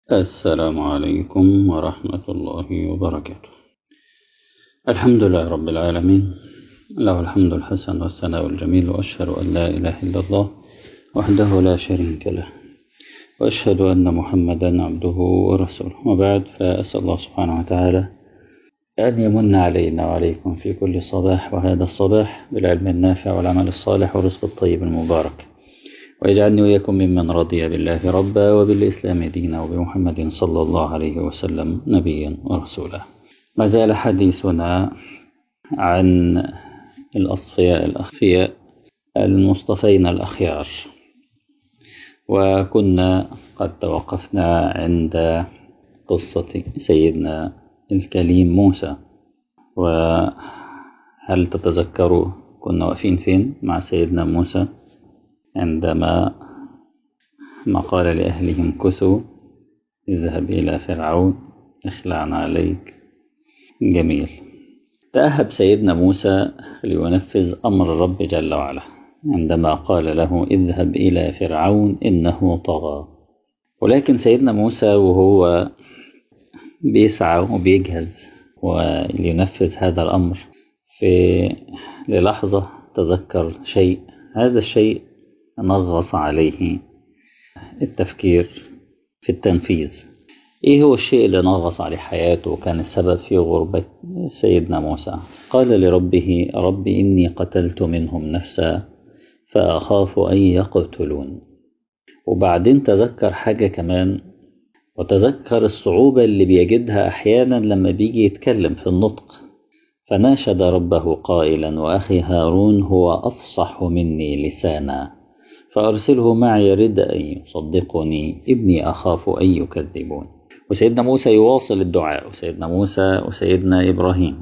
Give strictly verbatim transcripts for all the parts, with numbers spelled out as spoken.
السلام عليكم ورحمة الله وبركاته. الحمد لله رب العالمين، له الحمد الحسن والثناء الجميل، وأشهد أن لا إله إلا الله وحده لا شريك له، وأشهد أن محمدا عبده ورسوله. وبعد، فأسأل الله سبحانه وتعالى أن يمن علينا وعليكم في كل صباح وهذا الصباح بالعلم النافع والعمل الصالح والرزق الطيب المبارك، ويجعلني وإياكم ممن رضي بالله ربا وبالإسلام دينا وبمحمد صلى الله عليه وسلم نبيا ورسولا. ما زال حديثنا عن الأصفياء الأخفياء المصطفين الأخيار، وكنا قد توقفنا عند قصة سيدنا الكليم موسى. وهل تتذكروا كنا واقفين فين مع سيدنا موسى عندما ما قال لأهلهم كثوا اذهب إلى فرعون اخلعنا عليك؟ جميل. تأهب سيدنا موسى لينفذ أمر الرب جل وعلا عندما قال له اذهب إلى فرعون إنه طغى. ولكن سيدنا موسى وهو بيسعى وبيجهز ولينفذ هذا الأمر، في للحظة تذكر شيء، هذا الشيء نغص عليه التفكير في التنفيذ. ايه هو الشيء اللي نغص عليه حياته وكان السبب في غربة سيدنا موسى؟ قال لربه رب إني قتلت منهم نفسا فأخاف أن يقتلون. وبعدين تذكر حاجة كمان، وتذكر الصعوبة اللي بيجدها أحيانا لما بيجي يتكلم في النطق، فناشد ربه قائلا وأخي هارون هو أفصح مني لسانا فأرسله معي رد أن يصدقني إني أخاف أن يكذبون. وسيدنا موسى يواصل الدعاء، وسيدنا موسى وسيدنا إبراهيم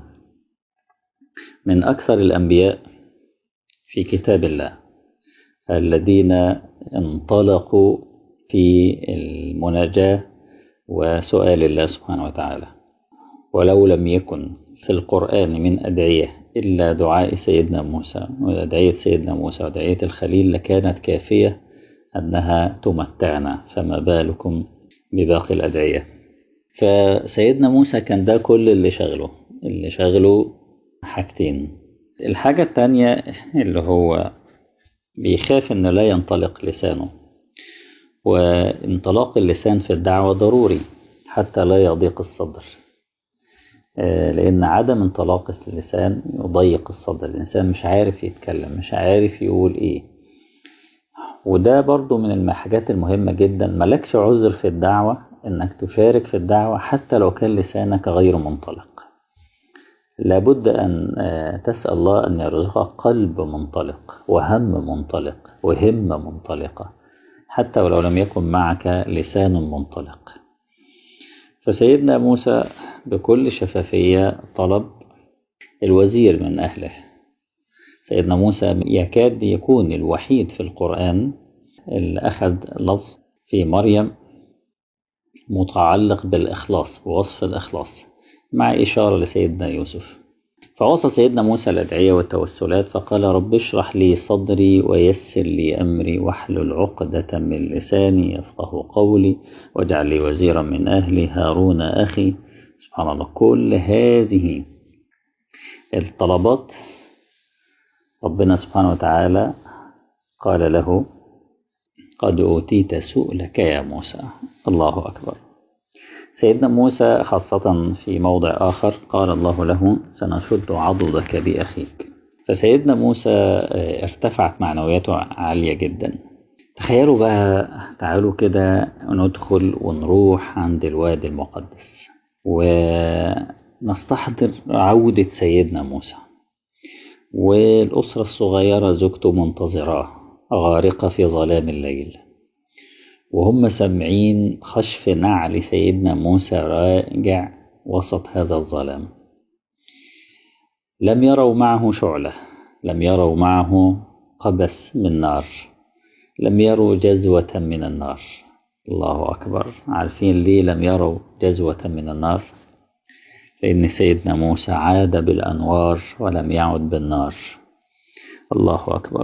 من أكثر الأنبياء في كتاب الله الذين انطلقوا في المناجاة وسؤال الله سبحانه وتعالى. ولو لم يكن في القرآن من أدعية إلا دعاء سيدنا موسى وأدعية سيدنا موسى وأدعية الخليل لكانت كافية أنها تمتعنا، فما بالكم بباقي الأدعية. فسيدنا موسى كان ده كل اللي شغله اللي شغله حاجتين. الحاجة التانية اللي هو بيخاف أنه لا ينطلق لسانه، وانطلاق اللسان في الدعوة ضروري حتى لا يضيق الصدر، لأن عدم انطلاق اللسان يضيق الصدر، الإنسان مش عارف يتكلم، مش عارف يقول إيه. وده برضو من الحاجات المهمة جدا. ملكش عذر في الدعوة إنك تشارك في الدعوة حتى لو كان لسانك غير منطلق. لابد أن تسأل الله أن يرزقك قلب منطلق وهم منطلق وهمة منطلقة حتى ولو لم يكن معك لسان منطلق. فسيدنا موسى بكل شفافية طلب الوزير من أهله. سيدنا موسى يكاد يكون الوحيد في القرآن اللي أخذ لفظ في مريم متعلق بالإخلاص ووصف الإخلاص مع إشارة لسيدنا يوسف. فوصل سيدنا موسى الأدعية والتوسلات فقال رب اشرح لي صدري ويسر لي أمري واحلل عقدة من لساني يفقه قولي واجعل لي وزيرا من أهلي هارون أخي. سبحان الله، كل هذه الطلبات ربنا سبحانه وتعالى قال له قد أوتيت سؤلك يا موسى. الله أكبر. سيدنا موسى خاصة في موضع آخر قال الله له سنشد عضدك بأخيك. فسيدنا موسى ارتفعت معنوياته عالية جدا. تخيلوا بقى، تعالوا كده ندخل ونروح عند الوادي المقدس ونستحضر عودة سيدنا موسى، والأسرة الصغيرة زوجته منتظراه غارقة في ظلام الليل، وهم سامعين خشف نعل سيدنا موسى راجع وسط هذا الظلام. لم يروا معه شعلة، لم يروا معه قبس من نار، لم يروا جزوة من النار. الله أكبر. عارفين ليه لم يروا جزوة من النار؟ لأن سيدنا موسى عاد بالأنوار ولم يعد بالنار. الله أكبر.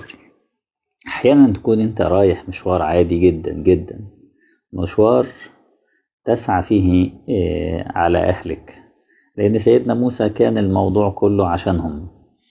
أحيانا تكون أنت رايح مشوار عادي جدا جدا، مشوار تسعى فيه على أهلك، لأن سيدنا موسى كان الموضوع كله عشانهم.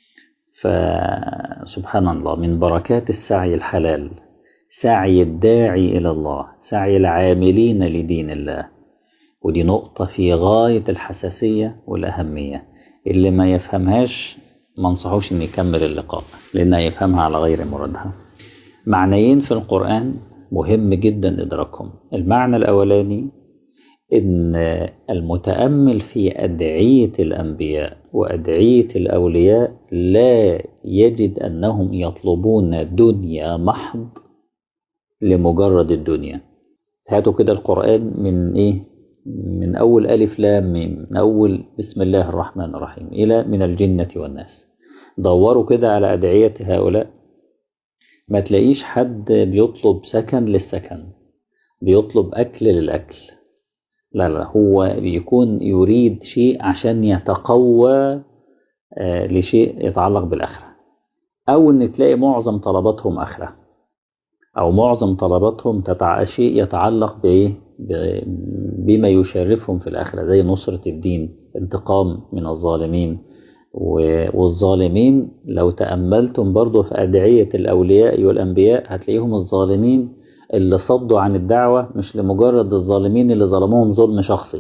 فسبحان الله، من بركات السعي الحلال سعي الداعي إلى الله، سعي العاملين لدين الله. ودي نقطة في غاية الحساسية والأهمية، اللي ما يفهمهاش ما انصحوش ان يكمل اللقاء، لأن يفهمها على غير مرادها. معنيين في القرآن مهم جدا إدراكهم. المعنى الأولاني إن المتأمل في أدعية الأنبياء وأدعية الأولياء لا يجد أنهم يطلبون دنيا محض لمجرد الدنيا. هاتوا كده القرآن من إيه؟ من أول ألف لام ميم، من أول بسم الله الرحمن الرحيم إلى من الجنة والناس. دوروا كده على أدعية هؤلاء، ما تلاقيش حد بيطلب سكن للسكن، بيطلب أكل للأكل. لا لا، هو بيكون يريد شيء عشان يتقوى لشيء يتعلق بالآخرة، أو إن تلاقي معظم طلباتهم آخرة، أو معظم طلباتهم تتع... شيء يتعلق بإيه؟ بما يشرفهم في الآخرة، زي نصرة الدين، انتقام من الظالمين. والظالمين لو تأملتم برضو في أدعية الأولياء والأنبياء هتلاقيهم الظالمين اللي صدوا عن الدعوة، مش لمجرد الظالمين اللي ظلموهم ظلم شخصي.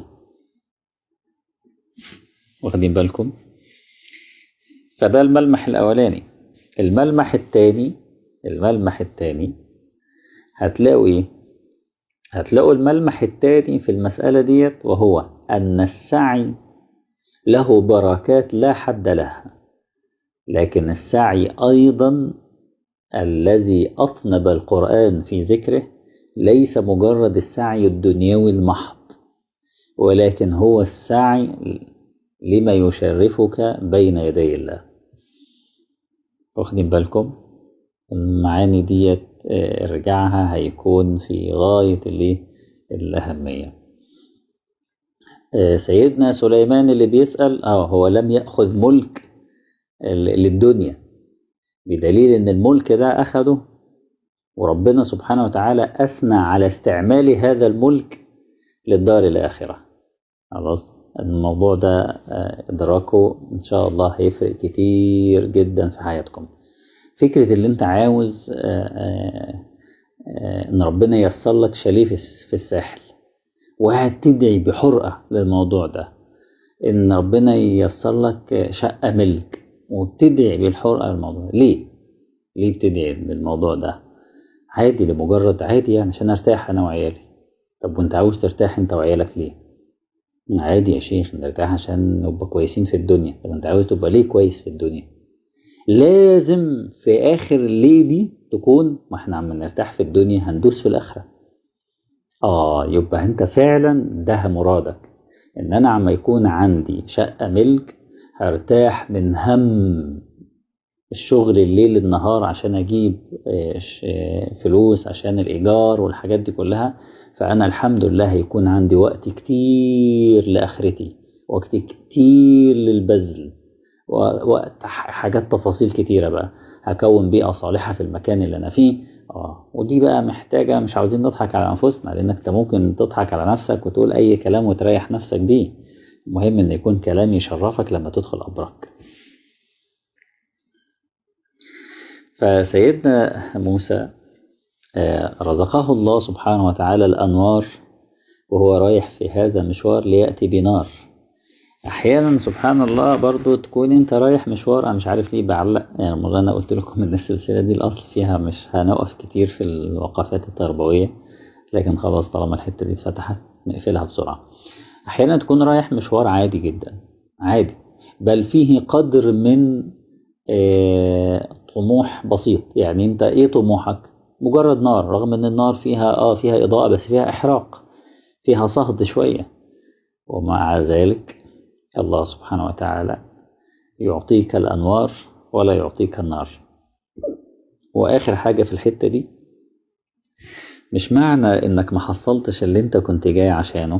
واخدين بالكم؟ فده الملمح الأولاني. الملمح الثاني الملمح الثاني هتلاقوا إيه؟ هتلاقوا الملمح الثاني في المسألة ديت، وهو أن السعي له بركات لا حد لها، لكن السعي أيضا الذي أطنب القرآن في ذكره ليس مجرد السعي الدنيوي المحض، ولكن هو السعي لما يشرفك بين يدي الله. واخدين بالكم؟ المعاني ديت ارجعها هيكون في غاية الأهمية. سيدنا سليمان اللي بيسأل اه هو لم يأخذ ملك للدنيا، بدليل ان الملك ده أخده وربنا سبحانه وتعالى أثنى على استعمال هذا الملك للدار الآخرة. خلاص، الموضوع ده إدراكه إن شاء الله هيفرق كتير جدا في حياتكم. فكرة اللي انت عاوز ان ربنا ييسر لك شاليه في الساحل، وقاعد تدعي بحرقة للموضوع ده، ان ربنا ييسر لك شقة ملك وبتدعي بالحرقة للموضوع. ليه؟ ليه بتدعي بالموضوع ده؟ عادي، لمجرد عادي يعني عشان ارتاح انا وعيالي. طب وانت عاوز ترتاح انت وعيالك ليه؟ عادي يا شيخ نرتاح عشان نبقى كويسين في الدنيا. طب انت عاوز تبقى ليه كويس في الدنيا؟ لازم في اخر الليل دي تكون، ما احنا عم نرتاح في الدنيا هندوس في الاخره. اه يبقى انت فعلا ده مرادك، ان انا عم يكون عندي شقه ملك هرتاح من هم الشغل الليل النهار عشان اجيب فلوس عشان الايجار والحاجات دي كلها. فانا الحمد لله هيكون عندي وقت كتير لاخرتي، وقت كتير للبذل، وقت حاجات تفاصيل كتيرة بقى، هكون بيئة صالحة في المكان اللي أنا فيه. آه ودي بقى محتاجة، مش عاوزين نضحك على أنفسنا، لأنك أنت ممكن تضحك على نفسك وتقول أي كلام وتريح نفسك بيه. المهم إن يكون كلام يشرفك لما تدخل أبرك. فسيدنا موسى آه رزقه الله سبحانه وتعالى الأنوار وهو رايح في هذا المشوار ليأتي بنار. احيانا سبحان الله برضو تكون انت رايح مشوار، انا مش عارف ليه بعلق يعني. مرة انا قلت لكم ان السلسلة دي الاصل فيها مش هنقف كتير في الوقفات التربوية، لكن خلاص طالما الحتة دي اتفتحت نقفلها بسرعة. احيانا تكون رايح مشوار عادي جدا، عادي، بل فيه قدر من اه طموح بسيط. يعني انت ايه طموحك؟ مجرد نار، رغم ان النار فيها اه فيها اضاءة بس فيها احراق، فيها صهد شوية، ومع ذلك الله سبحانه وتعالى يعطيك الأنوار ولا يعطيك النار. وآخر حاجة في الحتة دي، مش معنى إنك ما حصلتش اللي أنت كنت جاي عشانه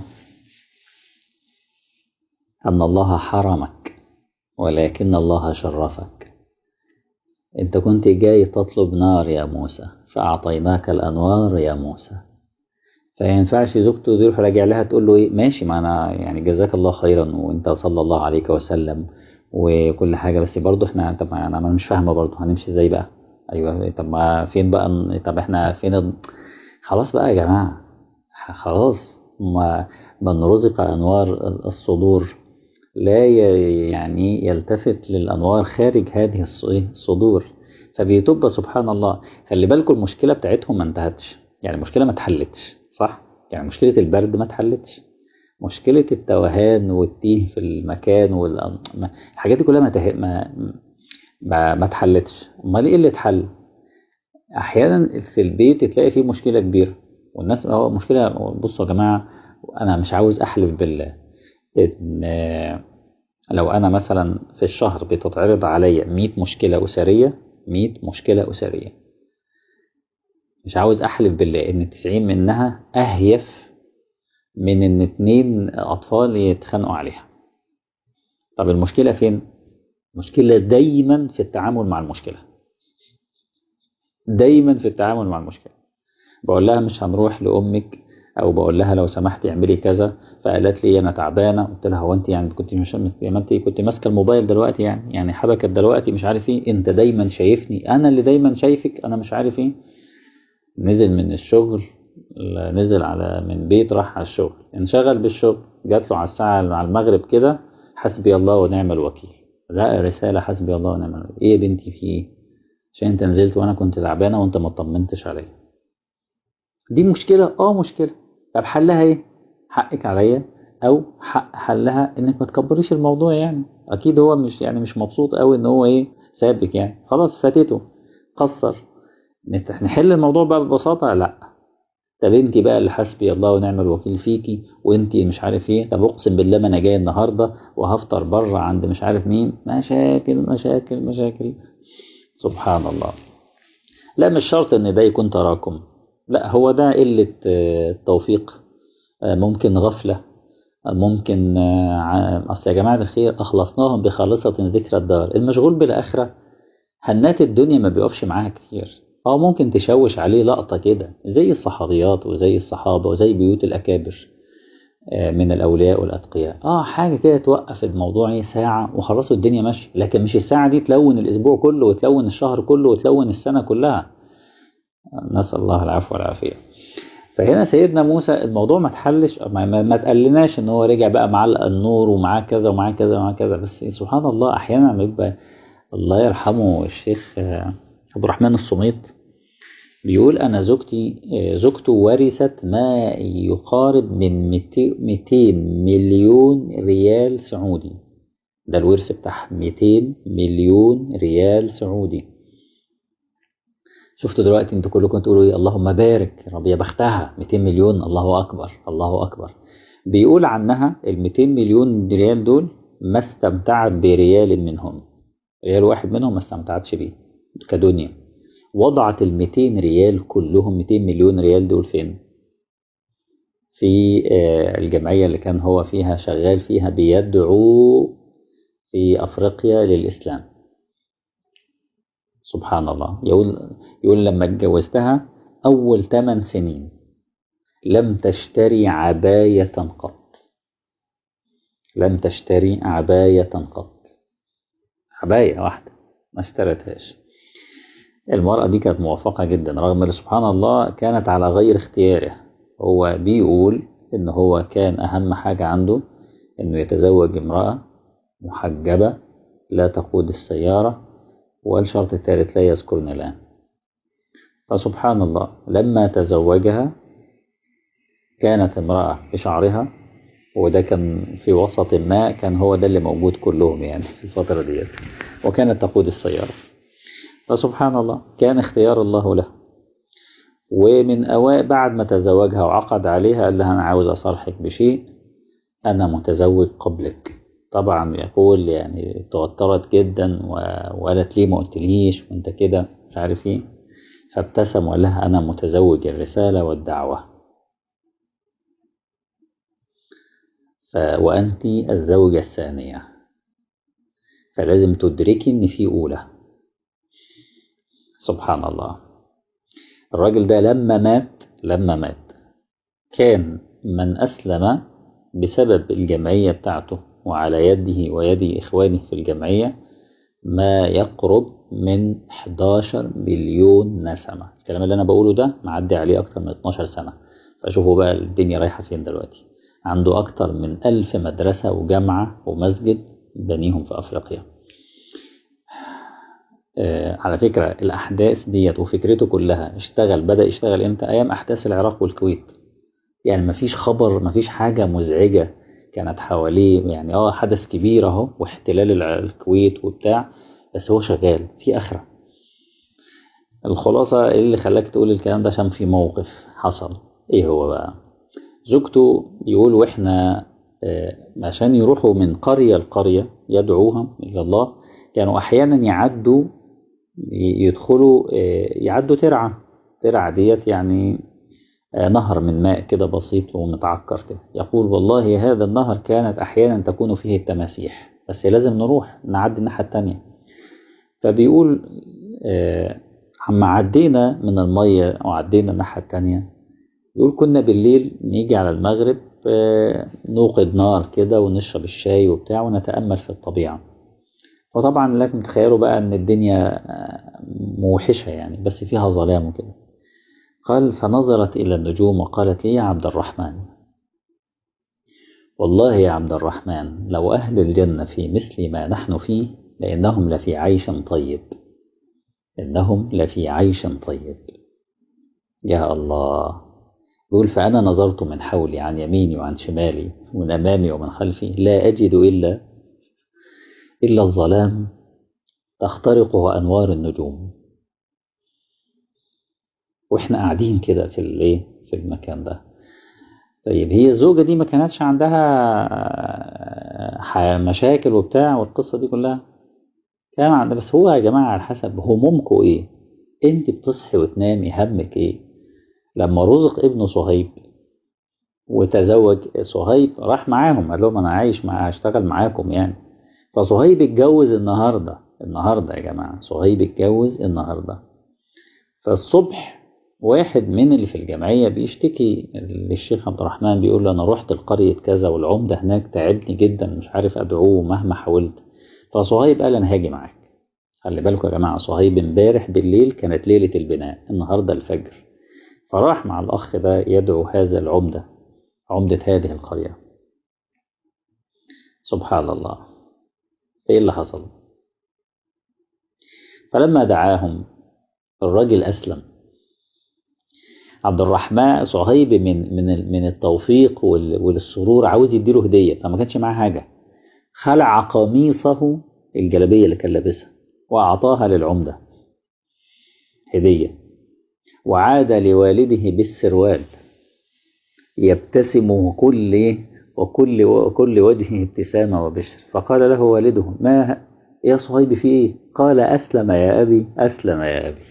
أن الله حرمك، ولكن الله شرفك. أنت كنت جاي تطلب نار يا موسى، فأعطيناك الأنوار يا موسى. فينفعش زوجته يروح راجع لها تقول له ايه ماشي، ما انا يعني جزاك الله خيرا وانت صلى الله عليك وسلم وكل حاجة، بس برضه احنا طب انا أنا مش فاهمة برضه هنمشي ازاي بقى. ايوه طب ما فين بقى، طب احنا فين ال- خلاص بقى يا جماعة، خلاص ما من رزق انوار الصدور لا ي- يعني يلتفت للانوار خارج هذه الص- إيه؟ الصدور. فبيتوب سبحان الله. خلي بالكم المشكلة بتاعتهم ما انتهتش، يعني المشكلة ما اتحلتش صح، يعني مشكلة البرد ما اتحلتش، مشكلة التوهان والتيه في المكان والحاجات دي كلها ما ته... ما ما, ما اتحلتش. امال ايه اللي اتحل؟ احيانا في البيت تلاقي فيه مشكلة كبيرة والناس هو مشكلة. بصوا يا جماعة، انا مش عاوز احلف بالله ان لو انا مثلا في الشهر بتتعرض عليا مية مشكلة اسرية، مية مشكلة اسرية، مش عاوز احلف بالله ان تسعين منها اهيف من ان اتنين اطفال يتخانقوا عليها. طب المشكلة فين؟ المشكلة دايما في التعامل مع المشكلة، دايما في التعامل مع المشكلة. بقول لها مش هنروح لأمك، أو بقول لها لو سمحتي اعملي كذا، فقالت لي أنا تعبانة. قلت لها هو أنت يعني كنت مش ما أنت كنت ماسكة الموبايل دلوقتي، يعني يعني حبكت دلوقتي مش عارف إيه، أنت دايما شايفني أنا اللي دايما شايفك، أنا مش عارف إيه. نزل من الشغل، نزل على من بيت راح على الشغل، انشغل بالشغل، جات له على الساعة على المغرب كده حسبي الله ونعم الوكيل، لا رسالة حسبي الله ونعم الوكيل. ايه يا بنتي في ايه؟ عشان انت نزلت وانا كنت تعبانة وانت ما طمنتش عليا. دي مشكلة، اه مشكلة. طب حلها ايه؟ حقك عليا، او حق حلها انك ما تكبريش الموضوع. يعني اكيد هو مش يعني مش مبسوط قوي ان هو ايه سابك، يعني خلاص فاتته، قصر. نحل الموضوع بقى ببساطة؟ لا. طب انت بقى اللي حسبي الله ونعم الوكيل فيكي، وانت مش عارف ايه. طب اقسم بالله ما انا جاي النهارده وهفطر بره عند مش عارف مين. مشاكل مشاكل مشاكل. سبحان الله. لا مش شرط ان ده يكون تراكم، لا هو ده قلة آه، توفيق، آه، ممكن غفلة، آه، ممكن آه، ع- اصل يا جماعة الخير اخلصناهم بخالصة ذكرى الدار. المشغول بالاخرة هنات الدنيا ما بيقفش معاها كتير. اه ممكن تشوش عليه لقطة كده زي الصحابيات وزي الصحابة وزي بيوت الأكابر آه، من الأولياء والأتقياء. اه حاجة كده توقف الموضوع ايه ساعة وخلاص الدنيا ماشية، لكن مش الساعة دي تلون الأسبوع كله وتلون الشهر كله وتلون السنة كلها. نسأل الله العفو والعافية. فهنا سيدنا موسى الموضوع ما تحلش، ما, ما, ما تقلناش ان هو رجع بقى معاه النور ومعاه كذا ومعاه كذا ومعاه كذا. بس سبحان الله احيانا بيبقى، الله يرحمه الشيخ آه، عبد الرحمن الصميت بيقول أنا زوجتي آه، زوجته ورثت ما يقارب من مئتين مليون ريال سعودي. ده الورث بتاعها مئتين مليون ريال سعودي. شفتوا دلوقتي انتوا كلكم تقولوا ايه اللهم بارك يا رب يا بختها مئتين مليون، الله اكبر الله اكبر. بيقول عنها ال مئتين مليون ريال دول ما استمتعت بريال منهم، ريال واحد منهم ما استمتعتش بيه كدنيا. وضعت ال مئتين ريال كلهم، مئتين مليون ريال دول فين؟ في آه، الجمعية اللي كان هو فيها شغال فيها بيدعو في أفريقيا للإسلام. سبحان الله. يقول يقول لما اتجوزتها أول ثمان سنين لم تشتري عباية قط، لم تشتري عباية قط، عباية واحدة ما اشترتهاش. المرأة دي كانت موفقة جدا رغم ان سبحان الله كانت على غير اختياره. هو بيقول ان هو كان اهم حاجة عنده انه يتزوج امرأة محجبة لا تقود السيارة، والشرط الثالث لا يذكرن الآن. فسبحان الله لما تزوجها كانت امرأة بشعرها، وده كان في وسط ما كان هو ده اللي موجود كلهم يعني في الفترة دي، وكانت تقود السيارة. فسبحان الله كان اختيار الله له. ومن أوائل بعد ما تزوجها وعقد عليها قال لها أنا عاوز أصالحك بشيء، أنا متزوج قبلك. طبعا يقول يعني توترت جدا وقالت ليه ما قلتليش وانت كده مش عارف ايه. فابتسم وقال لها أنا متزوج الرسالة والدعوة، ف... وأنت الزوجة الثانية، فلازم تدركي إن في أولى. سبحان الله. الراجل ده لما مات لما مات كان من أسلم بسبب الجمعية بتاعته وعلى يده ويد إخوانه في الجمعية ما يقرب من حداشر مليون نسمة. الكلام اللي أنا بقوله ده معدي عليه أكتر من اتناشر سنة، فشوفوا بقى الدنيا رايحة فين دلوقتي. عنده أكتر من ألف مدرسة وجامعة ومسجد بنيهم في أفريقيا. آه على فكرة الأحداث ديت وفكرته كلها اشتغل بدأ يشتغل إمتى؟ أيام أحداث العراق والكويت. يعني مفيش خبر، مفيش حاجة مزعجة كانت حواليه. يعني اه حدث كبير اهو واحتلال الكويت وبتاع، بس هو شغال في آخرة. الخلاصة اللي خلاك تقول الكلام ده عشان في موقف حصل. ايه هو بقى؟ زوجته يقول واحنا آه عشان يروحوا من قرية لقرية يدعوهم إلى الله، كانوا أحيانا يعدوا يدخلوا آه يعدوا ترعة. ترعة ديت يعني نهر من ماء كده بسيط ومتعكر كده. يقول والله هذا النهر كانت أحيانا تكون فيه التماسيح، بس لازم نروح نعدي الناحية التانية. فبيقول آه عما عدينا من المية وعدينا الناحية التانية، يقول كنا بالليل نيجي على المغرب آه نوقد نار كده ونشرب الشاي وبتاع ونتأمل في الطبيعة. وطبعا لكم تخيلوا بقى ان الدنيا موحشة يعني، بس فيها ظلام وكده. قال فنظرت إلى النجوم وقالت لي يا عبد الرحمن، والله يا عبد الرحمن لو أهل الجنة في مثل ما نحن فيه لأنهم لفي عيش طيب، إنهم لفي عيش طيب. يا الله. يقول فأنا نظرت من حولي عن يميني وعن شمالي ومن أمامي ومن خلفي لا أجد إلا إلا الظلام تخترقه أنوار النجوم. وإحنا قاعدين كده في الإيه في المكان ده. طيب هي الزوجة دي ما كانتش عندها مشاكل وبتاع والقصة دي كلها؟ كان عندها، بس هو يا جماعة على حسب همومكم ايه. انت بتصحي وتنامي همك ايه؟ لما رزق ابنه صهيب وتزوج صهيب راح معاهم قال لهم انا عايش مع هشتغل معاكم يعني. فصهيب اتجوز النهاردة النهاردة يا جماعة صهيب اتجوز النهاردة. فالصبح واحد من اللي في الجمعية بيشتكي للشيخ عبد الرحمن، بيقول له أنا رحت القرية كذا والعمدة هناك تعبني جدا مش عارف أدعوه مهما حاولت. فصهيب قال أنا هاجي معاك. خلي بالكم يا جماعة صهيب امبارح بالليل كانت ليلة البناء، النهاردة الفجر. فراح مع الأخ ده يدعو هذا العمدة، عمدة هذه القرية. سبحان الله. إيه اللي حصل؟ فلما دعاهم الراجل أسلم. عبد الرحمن صهيب من من من التوفيق والسرور عاوز يديله هديه، فما كانش معاه حاجه. خلع قميصه الجلابيه اللي كان لابسها واعطاها للعمده هديه، وعاد لوالده بالسروال يبتسم وكل وكل وكل وجهه ابتسامه وبشر. فقال له والده ما يا صهيب في ايه؟ قال اسلم يا ابي اسلم يا ابي.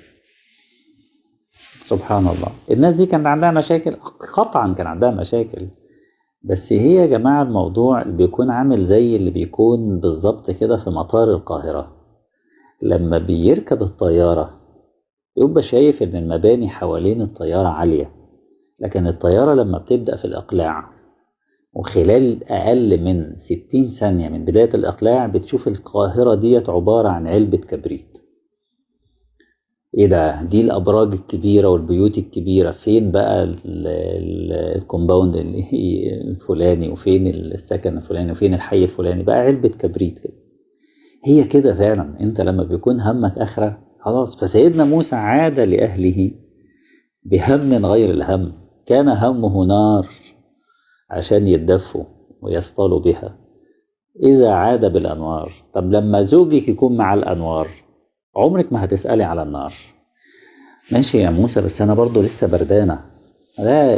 سبحان الله. الناس دي كان عندها مشاكل، قطعا كان عندها مشاكل، بس هي يا جماعة الموضوع بيكون عامل زي اللي بيكون بالظبط كده في مطار القاهرة. لما بيركب الطيارة يبقى شايف ان المباني حوالين الطيارة عالية، لكن الطيارة لما بتبدأ في الإقلاع وخلال أقل من ستين ثانية من بداية الإقلاع بتشوف القاهرة ديت عبارة عن علبة كبريت. ايه ده؟ دي الابراج الكبيره والبيوت الكبيره، فين بقى الكومباوند الفلاني وفين السكن الفلاني وفين الحي الفلاني؟ بقى علبه كبريت كده. هي كده فعلا انت لما بيكون همك اخره خلاص. فسيدنا موسى عاد لاهله بهم غير الهم. كان همه نار عشان يتدفوا ويصطلوا بها، اذا عاد بالانوار. طب لما زوجك يكون مع الانوار عمرك ما هتسالي على النار. ماشي يا موسى بس أنا برضو لسه بردانة. لا،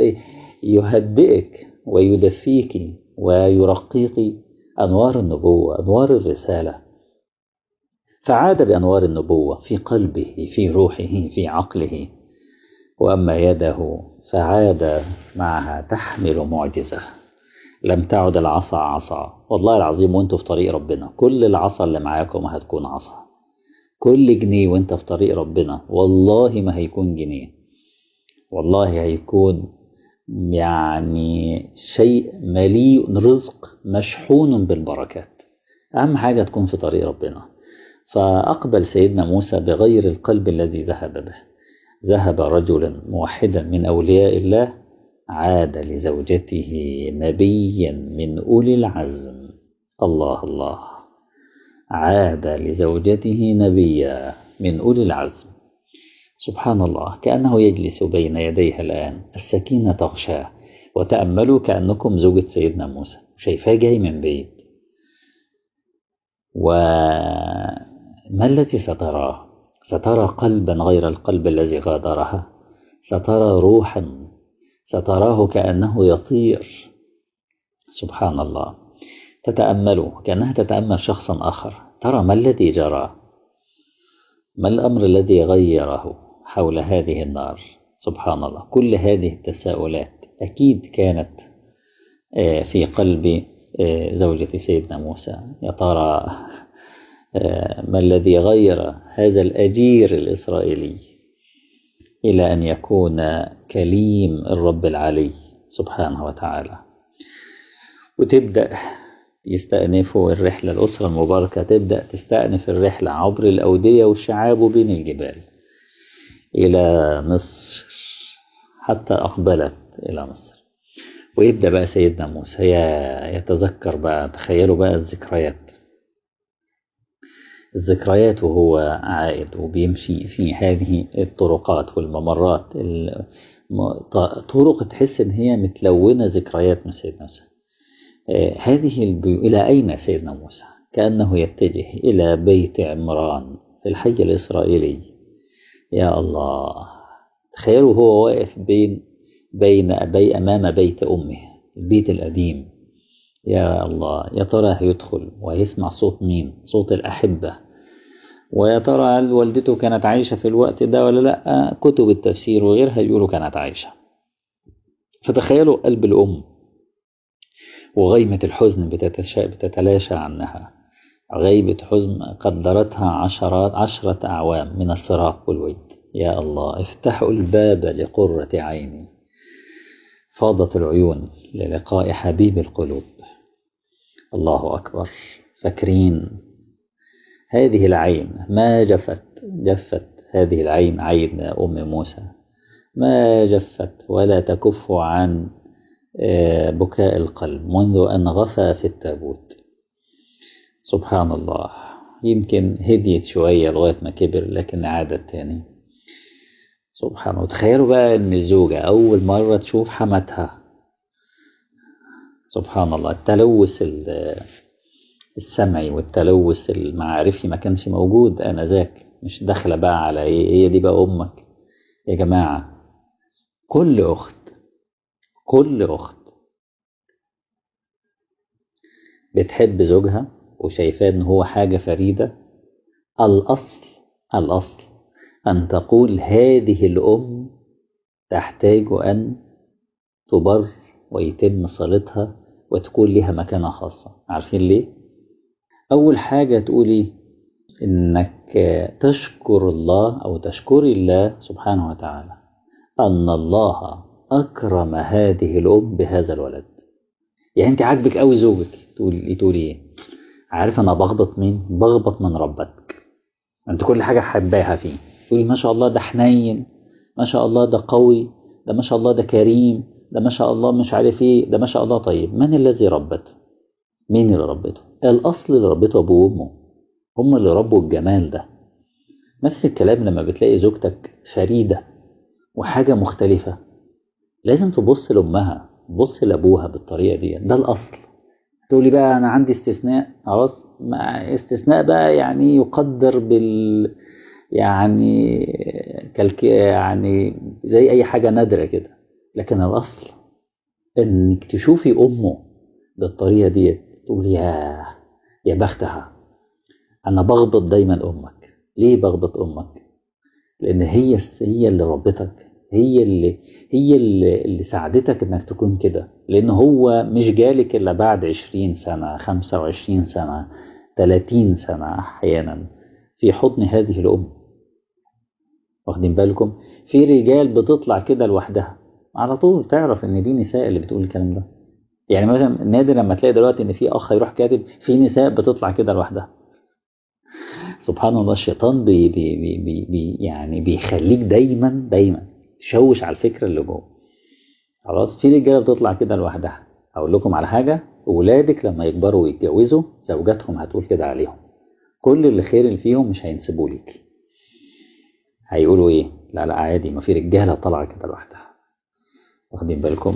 يهدئك ويدفيك ويرقيك أنوار النبوة، أنوار الرسالة. فعاد بأنوار النبوة في قلبه في روحه في عقله. وأما يده فعاد معها تحمل معجزة. لم تعد العصا عصا. والله العظيم وانتوا في طريق ربنا كل العصا اللي معاكم هتكون عصا. كل جنيه وانت في طريق ربنا والله ما هيكون جنيه، والله هيكون يعني شيء مليء رزق مشحون بالبركات. أهم حاجة تكون في طريق ربنا. فأقبل سيدنا موسى بغير القلب الذي ذهب به. ذهب رجل موحدا من أولياء الله، عاد لزوجته نبيا من أولي العزم. الله الله، عاد لزوجته نبيا من أولي العزم. سبحان الله، كأنه يجلس بين يديها الآن، السكينة تغشاه. وتأملوا كأنكم زوجة سيدنا موسى، شايفاه جاي من بعيد. وما التي ستراه؟ سترى قلبا غير القلب الذي غادرها، سترى روحا، ستراه كأنه يطير. سبحان الله، تتأمله كأنها تتأمل شخصا آخر. ترى ما الذي جرى، ما الأمر الذي غيره حول هذه النار. سبحان الله، كل هذه التساؤلات أكيد كانت في قلب زوجة سيدنا موسى. يا ترى ما الذي غير هذا الأجير الإسرائيلي إلى أن يكون كليم الرب العلي سبحانه وتعالى. وتبدأ يستأنفوا الرحلة، الأسرة المباركة تبدأ تستأنف الرحلة عبر الأودية والشعاب بين الجبال إلى مصر، حتى أقبلت إلى مصر. ويبدأ بقى سيدنا موسى يتذكر بقى، تخيلوا بقى الذكريات الذكريات وهو عائد وبيمشي في هذه الطرقات والممرات، طرق تحس ان هي متلونة ذكريات من سيدنا موسى. هذه البيو... إلى أين سيدنا موسى؟ كأنه يتجه إلى بيت عمران في الحي الإسرائيلي. يا الله، تخيلوا هو واقف بين بين أبي أمام بيت أمه، البيت القديم. يا الله، يا ترى هيدخل ويسمع صوت مين؟ صوت الأحبة. ويا ترى هل والدته كانت عايشة في الوقت ده ولا لأ؟ كتب التفسير وغيرها يقولوا كانت عايشة. فتخيلوا قلب الأم وغيمة الحزن بتتلاشى عنها، غيبة حزن قدرتها عشرات عشرة أعوام من الفراق والود. يا الله، افتحوا الباب لقرة عيني. فاضت العيون للقاء حبيب القلوب. الله أكبر. فاكرين هذه العين ما جفت جفت هذه العين، عين أم موسى ما جفت ولا تكف عن بكاء القلب منذ أن غفى في التابوت. سبحان الله، يمكن هديت شوية لغاية ما كبر لكن عادت تاني. سبحان الله. تخيلوا بقى أن الزوجة أول مرة تشوف حماتها. سبحان الله، التلوث السمعي والتلوث المعارفي ما كانش موجود آنذاك. مش داخلة بقى على إيه، هي دي بقى أمك. يا جماعة، كل أخت كل أخت بتحب زوجها وشايفاه إن هو حاجة فريدة، الأصل الأصل أن تقول هذه الأم تحتاج أن تبر ويتم صلتها وتكون لها مكانة خاصة. عارفين ليه؟ أول حاجة تقولي إنك تشكر الله أو تشكري الله سبحانه وتعالى أن الله أكرم هذه الأم بهذا الولد. يعني أنت عاجبك قوي زوجك، تقولي تقولي إيه؟ عارف أنا بغبط مين؟ بغبط من ربك. أنت كل حاجة حباها فيه، تقولي ما شاء الله ده حنين، ما شاء الله ده قوي، ده ما شاء الله ده كريم، ده ما شاء الله مش عارف إيه، ده ما شاء الله. طيب من الذي ربته؟ مين اللي ربته؟ الأصل اللي ربته أبوه وأمه، هم اللي ربوا الجمال ده. نفس الكلام لما بتلاقي زوجتك فريدة وحاجة مختلفة، لازم تبص لأمها، تبص لأبوها بالطريقة دي. ده الأصل. تقولي بقى أنا عندي استثناء، خلاص استثناء بقى يعني يقدر بال يعني كالك يعني زي أي حاجة نادرة كده. لكن الأصل إنك تشوفي أمه بالطريقة دي، تقولي يا يا بختها. أنا بغبط دايما أمك. ليه بغبط أمك؟ لأن هي هي اللي ربتك، هي اللي هي اللي, اللي ساعدتك إنك تكون كده. لأن هو مش جالك إلا بعد عشرين سنة، خمسة وعشرين سنة، ثلاثين سنة أحيانا في حضن هذه الأم. واخدين بالكم؟ في رجال بتطلع كده لوحدها، على طول تعرف ان دي نساء اللي بتقول الكلام ده. يعني مثلا نادر لما تلاقي دلوقتي ان في اخ يروح كاتب في نساء بتطلع كده لوحدها. سبحان الله، الشيطان بي بي بي بي بي يعني بيخليك دايما دايما تشوش على الفكره اللي جوه. خلاص، في رجاله بتطلع كده لوحدها. اقول لكم على حاجه، اولادك لما يكبروا ويتجوزوا زوجاتهم هتقول كده عليهم، كل اللي خير اللي فيهم مش هينسبوا لك. هيقولوا ايه؟ لا لا عادي، ما في رجاله طالعه كده لوحدها. واخدين بالكم؟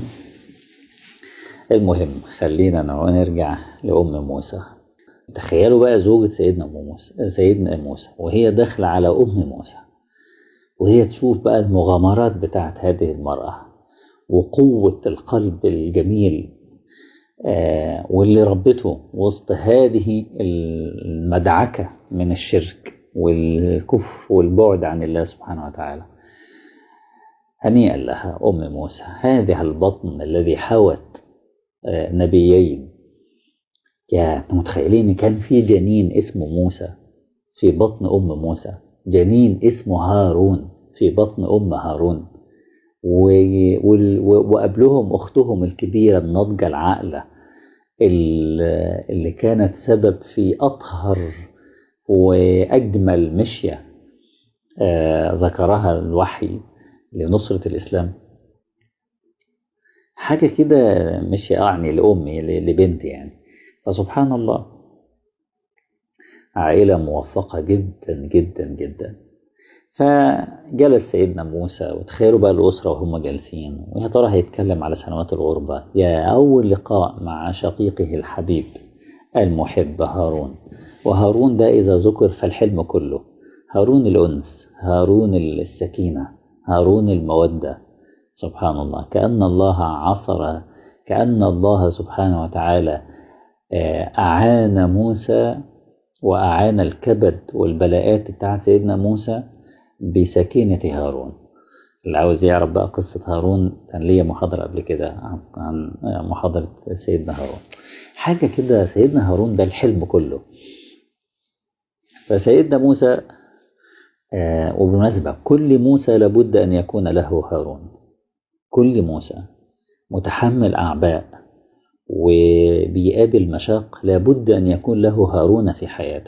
المهم خلينا نرجع لأم موسى. تخيلوا بقى زوجة سيدنا موسى سيدنا موسى وهي داخلة على أم موسى، وهي تشوف بقى المغامرات بتاعت هذه المرأة وقوة القلب الجميل آه واللي ربته وسط هذه المدعكة من الشرك والكفر والبعد عن الله سبحانه وتعالى. هنيئا لها أم موسى، هذه البطن الذي حوت آه نبيين. يا متخيلين كان في جنين اسمه موسى في بطن أم موسى، جنين اسمه هارون في بطن أم هارون، وقبلهم أختهم الكبيرة الناضجة العاقلة اللي كانت سبب في أطهر وأجمل مشية آه ذكرها الوحي لنصرة الإسلام. حاجة كده مشية أعني لأمي لبنتي يعني. فسبحان الله، عائلة موفقة جدا جدا جدا. فجلس سيدنا موسى، وتخيلوا بقى الأسرة وهم جالسين، ويا ترى هيتكلم على سنوات الغربة، يا أول لقاء مع شقيقه الحبيب المحب هارون. وهارون ده إذا ذكر فالحلم كله، هارون الأنس، هارون السكينة، هارون المودة. سبحان الله، كأن الله عصر، كأن الله سبحانه وتعالى أعان موسى وأعان الكبد والبلاءات بتاعت سيدنا موسى بسكينة هارون. اللي عاوز يعرف بقى قصة هارون، كان ليا محاضرة قبل كده عن محاضرة سيدنا هارون. حاجة كده، سيدنا هارون ده الحلم كله. فسيدنا موسى آه وبالمناسبة كل موسى لابد أن يكون له هارون. كل موسى متحمل أعباء وبيقابل مشاق لابد أن يكون له هارون في حياته.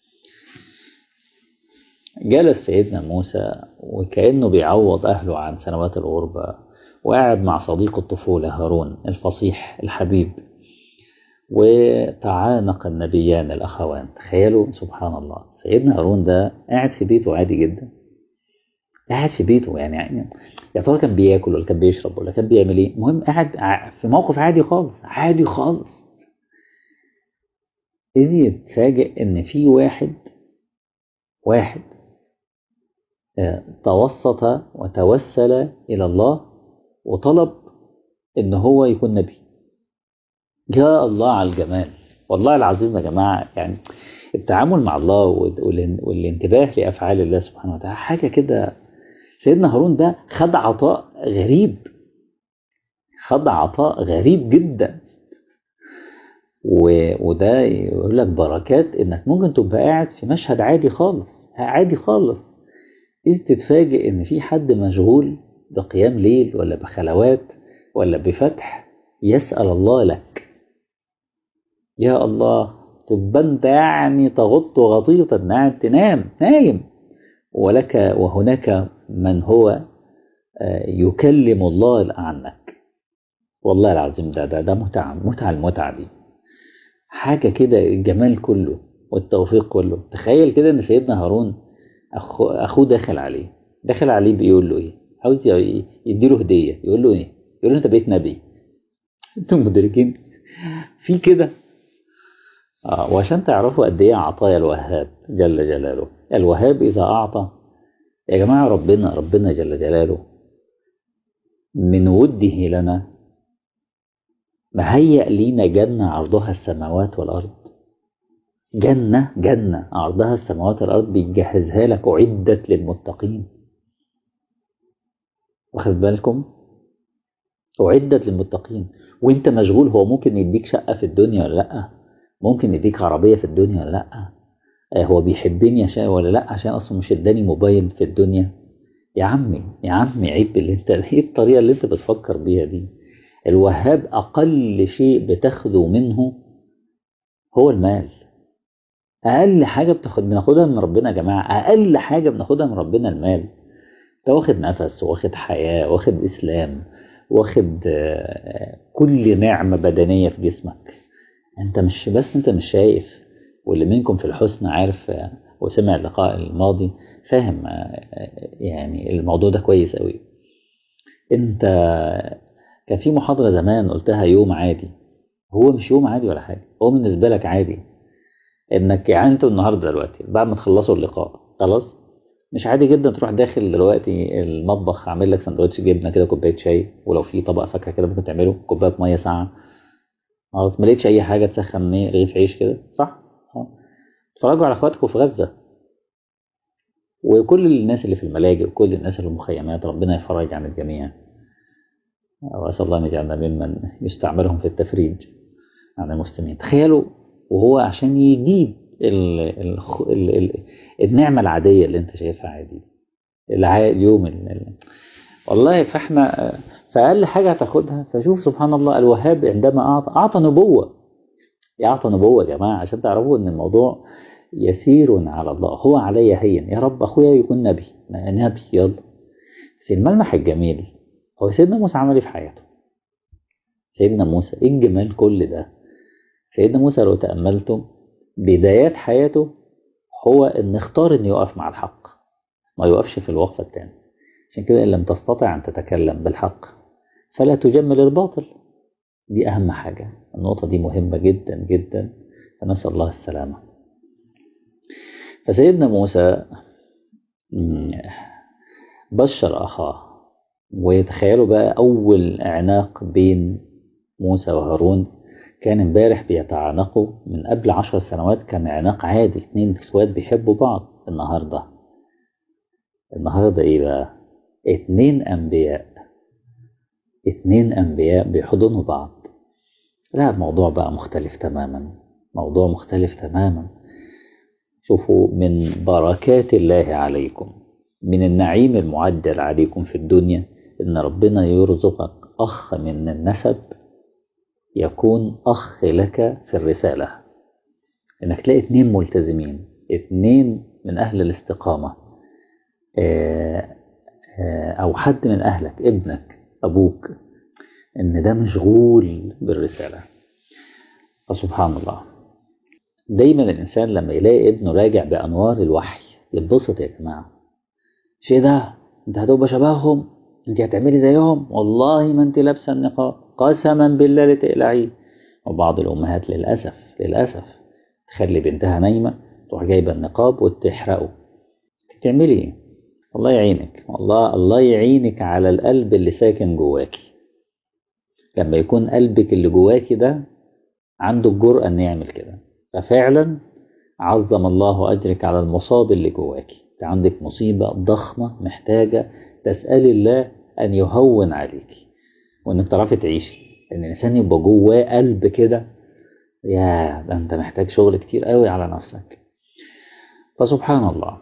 جلس سيدنا موسى وكأنه بيعوض أهله عن سنوات الغربة، وقاعد مع صديق الطفولة هارون الفصيح الحبيب، وتعانق النبيان الأخوان. تخيلوا سبحان الله، سيدنا هارون ده قاعد في بيته عادي جدا، قاعد في بيته يعني, يعني يا ترى كان بياكل ولا كان بيشرب ولا كان بيعمل ايه؟ المهم قاعد في موقف عادي خالص، عادي خالص. إذ يتفاجئ إن في واحد واحد توسط وتوسل إلى الله وطلب إن هو يكون نبي. يا الله على الجمال، والله العظيم يا جماعة. يعني التعامل مع الله والانتباه لأفعال الله سبحانه وتعالى حاجة كده. سيدنا هارون ده خد عطاء غريب، خد عطاء غريب جدا. وده يقول لك بركات إنك ممكن تبقى قاعد في مشهد عادي خالص، عادي خالص، إذ تتفاجئ إن في حد مشغول بقيام ليل ولا بخلوات ولا بفتح يسأل الله لك. يا الله، تبقى أنت يعني تغط غطيطا قاعد تنام نايم، ولك وهناك من هو يكلم الله عنك. والله العظيم ده ده ده متعة متعة المتعة دي حاجة كده، الجمال كله والتوفيق كله. تخيل كده إن سيدنا هارون أخوه داخل عليه، داخل عليه بيقول له إيه؟ عاوز يديله هدية، يقول له إيه؟ يقول له أنت بقيت نبي. أنتم مدركين في كده؟ آه وعشان تعرفوا قد إيه عطايا الوهاب جل جلاله. الوهاب إذا أعطى يا جماعة، ربنا ربنا جل جلاله من وده لنا مهيأ لينا جنة عرضها السماوات والأرض. جنة جنة عرضها السماوات والأرض بيجهزها لك، أعدت للمتقين. واخد بالكم؟ أعدت للمتقين. وانت مشغول، هو ممكن يديك شقة في الدنيا ولا لأ؟ ممكن يديك عربية في الدنيا ولا لأ؟ هو بيحبني عشان ولا لأ؟ عشان أصلا مش اداني موبايل في الدنيا. يا عمي يا عمي عيب اللي انت ايه الطريقة اللي انت بتفكر بيها دي. الوهاب أقل شيء بتاخده منه هو المال. أقل حاجة بتاخد بناخدها من ربنا يا جماعة، أقل حاجة بناخدها من ربنا المال. انت واخد نفس، واخد حياة، واخد إسلام، واخد كل نعمة بدنية في جسمك. انت مش بس انت مش شايف، واللي منكم في الحسن عارف وسمع اللقاء الماضي فاهم يعني الموضوع ده كويس قوي. انت كان في محاضرة زمان قلتها يوم عادي، هو مش يوم عادي ولا حاجة، هو بالنسبة لك عادي انك يعني انتوا النهاردة دلوقتي بعد ما تخلصوا اللقاء خلاص مش عادي جدا تروح داخل دلوقتي المطبخ عامل لك سندوتش جبنة كده، كوباية شاي، ولو في طبق فاكهة كده ممكن تعمله، كوباية مية ساقعة، خلاص ما لقيتش اي حاجة تسخن ايه رغيف عيش كده صح؟ اتفرجوا على اخواتكم في غزة وكل الناس اللي في الملاجئ وكل الناس اللي في المخيمات، ربنا يفرج عن الجميع، وأسأل الله أن يجعلنا ممن يستعملهم في التفريج عن المسلمين. تخيلوا وهو عشان يجيب ال ال ال ال النعمة العادية اللي انت شايفها عادي اليوم ال والله، فاحنا فأقل حاجة هتاخدها. فشوف سبحان الله الوهاب عندما أعطى أعطى نبوة، يعطى نبوة يا جماعة عشان تعرفوا ان الموضوع يسير على الله. هو علي هين يا رب اخويا يكون نبي نبي يلا. بس الملمح الجميل هو سيدنا موسى عمل ايه في حياته؟ سيدنا موسى ايه الجمال كل ده؟ سيدنا موسى لو تأملتم بدايات حياته هو ان اختار ان يقف مع الحق، ما يوقفش في الوقفة الثانية. عشان كده ان لم تستطع ان تتكلم بالحق فلا تجمل الباطل. دي اهم حاجة، النقطة دي مهمة جدا جدا، فنسأل الله السلامة. فسيدنا موسى بشر أخاه، ويتخيلوا بقى أول إعناق بين موسى وهارون. كان امبارح بيتعانقوا من قبل عشر سنوات، كان عناق عادي، اتنين اخوات بيحبوا بعض. النهاردة النهاردة ايه بقى؟ اتنين أنبياء اتنين أنبياء بيحضنوا بعض. لا الموضوع بقى مختلف تماما، موضوع مختلف تماما. شوفوا من بركات الله عليكم، من النعيم المعجل عليكم في الدنيا إن ربنا يرزقك أخ من النسب يكون أخ لك في الرسالة. إنك تلاقي اتنين ملتزمين، اتنين من أهل الاستقامة، أو حد من أهلك، ابنك، أبوك، إن ده مشغول بالرسالة. فسبحان الله دايما الإنسان لما يلاقي ابنه راجع بأنوار الوحي يتبسط. يا جماعة شيء ده انت هتبقى شبههم، انت هتعملي زيهم، والله ما انت لابسه النقاب، قسما بالله لتقلعيه. وبعض الامهات للاسف للاسف تخلي بنتها نايمه تروح جايبه النقاب وتحرقه. تعملي ايه؟ الله يعينك، والله الله يعينك على القلب اللي ساكن جواكي. لما يكون قلبك اللي جواكي ده عنده الجرأة ان يعمل كده، ففعلا عظم الله اجرك على المصاب اللي جواكي. انت عندك مصيبة ضخمة محتاجة تسأل الله أن يهون عليك وأنك تعرفي تعيشي. إن الإنسان يبقى جواه قلب كده، يا ده أنت محتاج شغل كتير قوي على نفسك. فسبحان الله.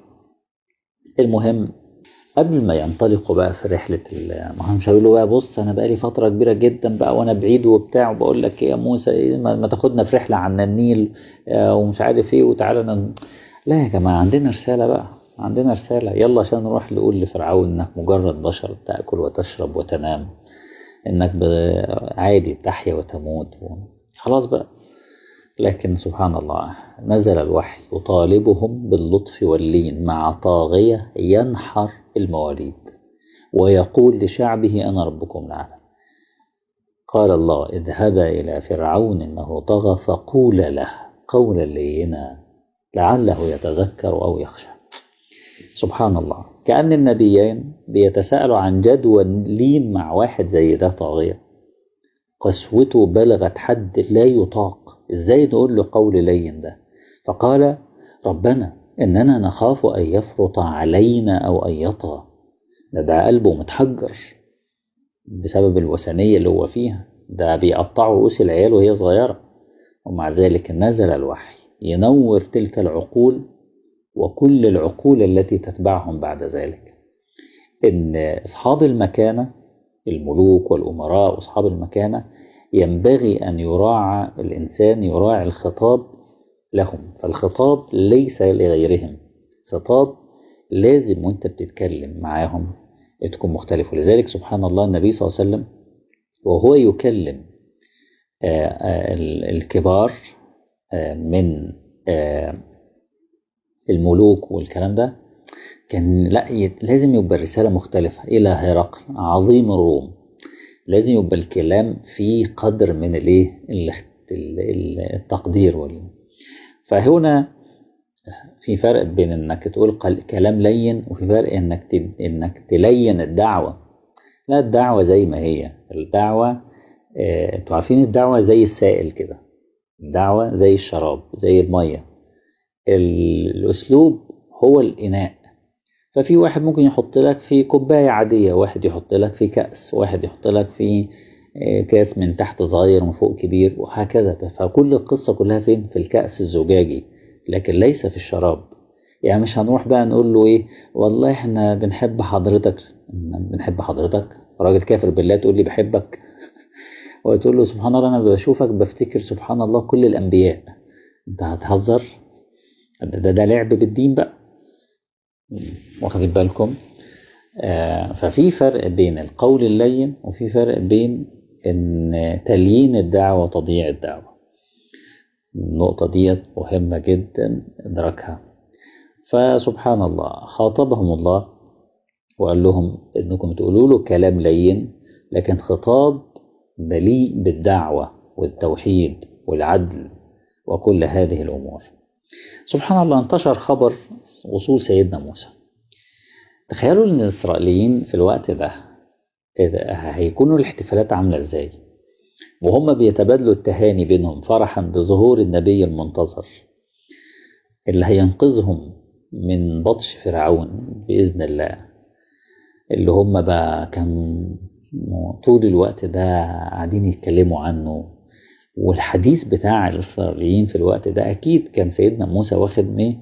المهم قبل ما ينطلقوا بقى في رحلة، ما هم مش هيقولوا بقى بص أنا بقالي فترة كبيرة جدا بقى وأنا بعيد وبتاع وبقول لك إيه يا موسى إيه ما تاخدنا في رحلة عن النيل ومش عارف إيه وتعالى نن... لا يا جماعة عندنا رسالة بقى، عندنا رسالة. يلا عشان نروح نقول لفرعون انك مجرد بشر تأكل وتشرب وتنام، انك عادي تحيا وتموت خلاص بقى. لكن سبحان الله نزل الوحي يطالبهم باللطف واللين مع طاغية ينحر المواليد ويقول لشعبه أنا ربكم الأعلى. قال الله اذهبا إلى فرعون إنه طغى فقولا له قولا لينا لعله يتذكر أو يخشى. سبحان الله كأن النبيين بيتساءلوا عن جدوى لين مع واحد زي ده طاغية قسوته بلغت حد لا يطاق، ازاي نقول له قول لين ده؟ فقال ربنا إننا نخاف أن يفرط علينا أو أن يطغى. ده ده قلبه متحجر بسبب الوثنية اللي هو فيها، ده بيقطعوا رؤوس العيال وهي صغيرة. ومع ذلك نزل الوحي ينور تلك العقول وكل العقول التي تتبعهم بعد ذلك. إن أصحاب المكانة الملوك والأمراء وأصحاب المكانة ينبغي أن يراعى الإنسان يراعي الخطاب لهم، فالخطاب ليس لغيرهم، خطاب لازم وانت بتتكلم معاهم تكون مختلف. ولذلك سبحان الله النبي صلى الله عليه وسلم وهو يكلم الكبار من الملوك والكلام ده كان لا لازم يبقى الرسالة مختلفة إلى هرقل عظيم الروم، لازم يبقى الكلام فيه قدر من الايه التقدير وال... فهنا في فرق بين انك تقول كلام لين وفي فرق انك ت... انك تلين الدعوة. لا الدعوة زي ما هي الدعوة، انتوا اه... عارفين الدعوة زي السائل كده، الدعوة زي الشراب زي المية، الاسلوب هو الاناء. ففي واحد ممكن يحط لك في كوباية عادية، واحد يحط لك في كأس، واحد يحط لك في كاس من تحت صغير ومن فوق كبير وهكذا. فكل القصة كلها فين؟ في الكأس الزجاجي، لكن ليس في الشراب. يعني مش هنروح بقى نقول له ايه والله احنا بنحب حضرتك، بنحب حضرتك راجل كافر بالله تقول لي بحبك وتقول له سبحان الله انا بشوفك بفتكر سبحان الله كل الانبياء. انت هتهزر؟ ده ده لعب بالدين بقى، واخدين بالكم؟ آه ففي فرق بين القول اللين وفي فرق بين ان تليين الدعوة وتضييع الدعوة. النقطة دي مهمة جدا ادركها. فسبحان الله خاطبهم الله وقال لهم انكم تقولوا له كلام لين لكن خطاب مليء بالدعوة والتوحيد والعدل وكل هذه الامور. سبحان الله انتشر خبر وصول سيدنا موسى. تخيلوا ان الاسرائيليين في الوقت ده هيكونوا الاحتفالات عاملة ازاي وهم بيتبادلوا التهاني بينهم فرحا بظهور النبي المنتظر اللي هينقذهم من بطش فرعون بإذن الله، اللي هم بقى كان طول الوقت ده قاعدين يتكلموا عنه. والحديث بتاع الإسرائيليين في الوقت ده أكيد كان سيدنا موسى واخد ميه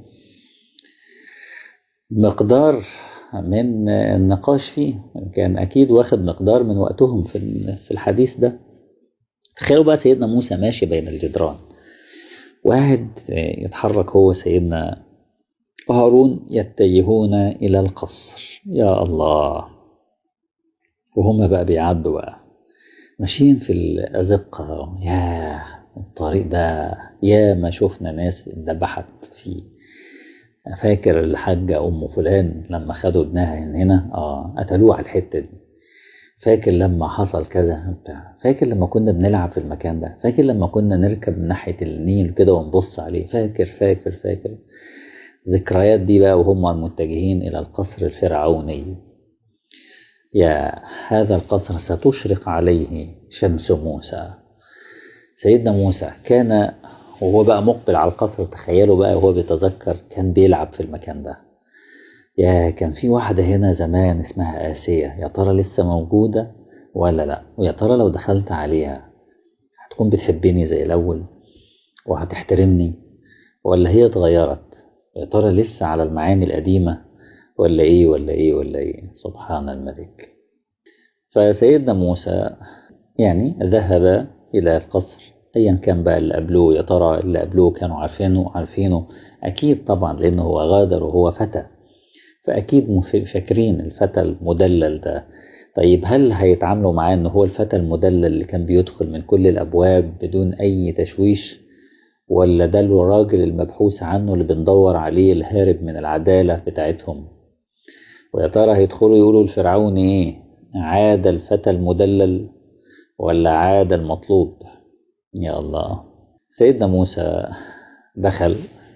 مقدار من النقاش فيه، كان أكيد واخد مقدار من وقتهم في الحديث ده. تخيلوا بقى سيدنا موسى ماشي بين الجدران واحد يتحرك هو سيدنا هارون يتجهون إلى القصر، يا الله، وهم بقى بيعدوا بقى ماشيين في الأزقة، يا الطريق ده يا ما شفنا ناس اتذبحت فيه. فاكر الحاجة أم فلان لما خدوا ابنها من هنا آه قتلوه على الحتة دي، فاكر لما حصل كذا بتاع، فاكر لما كنا بنلعب في المكان ده، فاكر لما كنا نركب من ناحية النيل كده ونبص عليه، فاكر فاكر فاكر ذكريات دي بقى وهم متجهين إلى القصر الفرعوني. يا هذا القصر ستشرق عليه شمس موسى. سيدنا موسى كان وهو بقى مقبل على القصر، تخيلوا بقى وهو بيتذكر كان بيلعب في المكان ده. يا كان في واحدة هنا زمان اسمها آسية، يا ترى لسه موجودة ولا لا؟ ويا ترى لو دخلت عليها هتكون بتحبني زي الأول وهتحترمني ولا هي اتغيرت؟ يا ترى لسه على المعاني القديمة ولا ايه ولا ايه ولا ايه؟ سبحان الملك. فسيدنا موسى يعني ذهب إلى القصر، أيا كان بقى اللي قبلوه، يا ترى اللي قبلوه كانوا عارفينه عارفينه أكيد طبعا لأنه هو غادر وهو فتى، فأكيد فاكرين الفتى المدلل ده. طيب هل هيتعاملوا معاه أنه هو الفتى المدلل اللي كان بيدخل من كل الأبواب بدون أي تشويش، ولا ده الراجل المبحوث عنه اللي بندور عليه الهارب من العدالة بتاعتهم؟ ويا ترى هيدخلوا يقولوا الفرعون ايه، عاد الفتى المدلل ولا عاد المطلوب؟ يا الله. سيدنا موسى دخل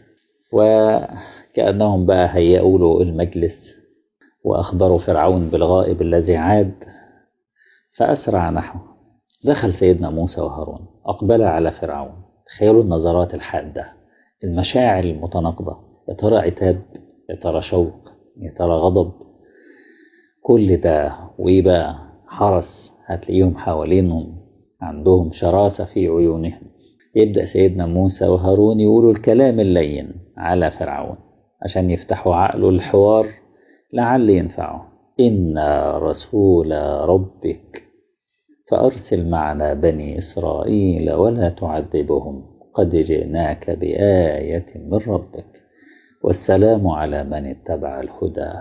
وكأنهم بقى هيئوا له المجلس وأخبروا فرعون بالغائب الذي عاد، فأسرع نحوه. دخل سيدنا موسى وهارون أقبل على فرعون. تخيلوا النظرات الحادة، المشاعر المتناقضة، يا ترى عتاب، يا ترى شوق، يا ترى غضب، كل ده وإيه بقى حرس هتلاقيهم حوالينهم عندهم شراسة في عيونهم. يبدأ سيدنا موسى وهارون يقولوا الكلام اللين على فرعون عشان يفتحوا عقله الحوار لعل ينفعه. إنا رسول ربك فأرسل معنا بني إسرائيل ولا تعذبهم قد جئناك بآية من ربك والسلام على من اتبع الهدى.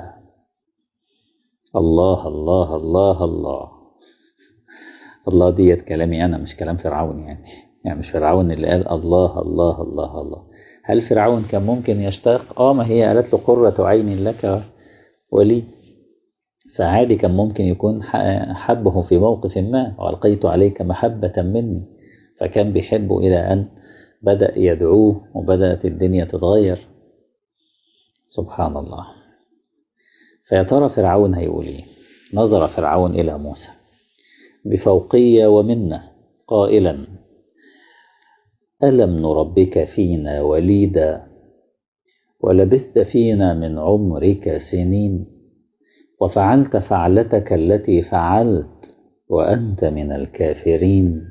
الله الله الله الله الله ديت كلامي أنا مش كلام فرعون، يعني يعني مش فرعون اللي قال الله الله الله الله. هل فرعون كان ممكن يشتاق؟ آه ما هي قالت له قرة عين لك ولي، فعادي كان ممكن يكون حبه في موقف ما، وألقيت عليك محبة مني، فكان بيحبه إلى أن بدأ يدعوه وبدأت الدنيا تتغير. سبحان الله. فيا ترى فرعون هيقول إيه؟ نظر فرعون إلى موسى بفوقية ومنة قائلا ألم نربك فينا وليدا ولبثت فينا من عمرك سنين وفعلت فعلتك التي فعلت وأنت من الكافرين.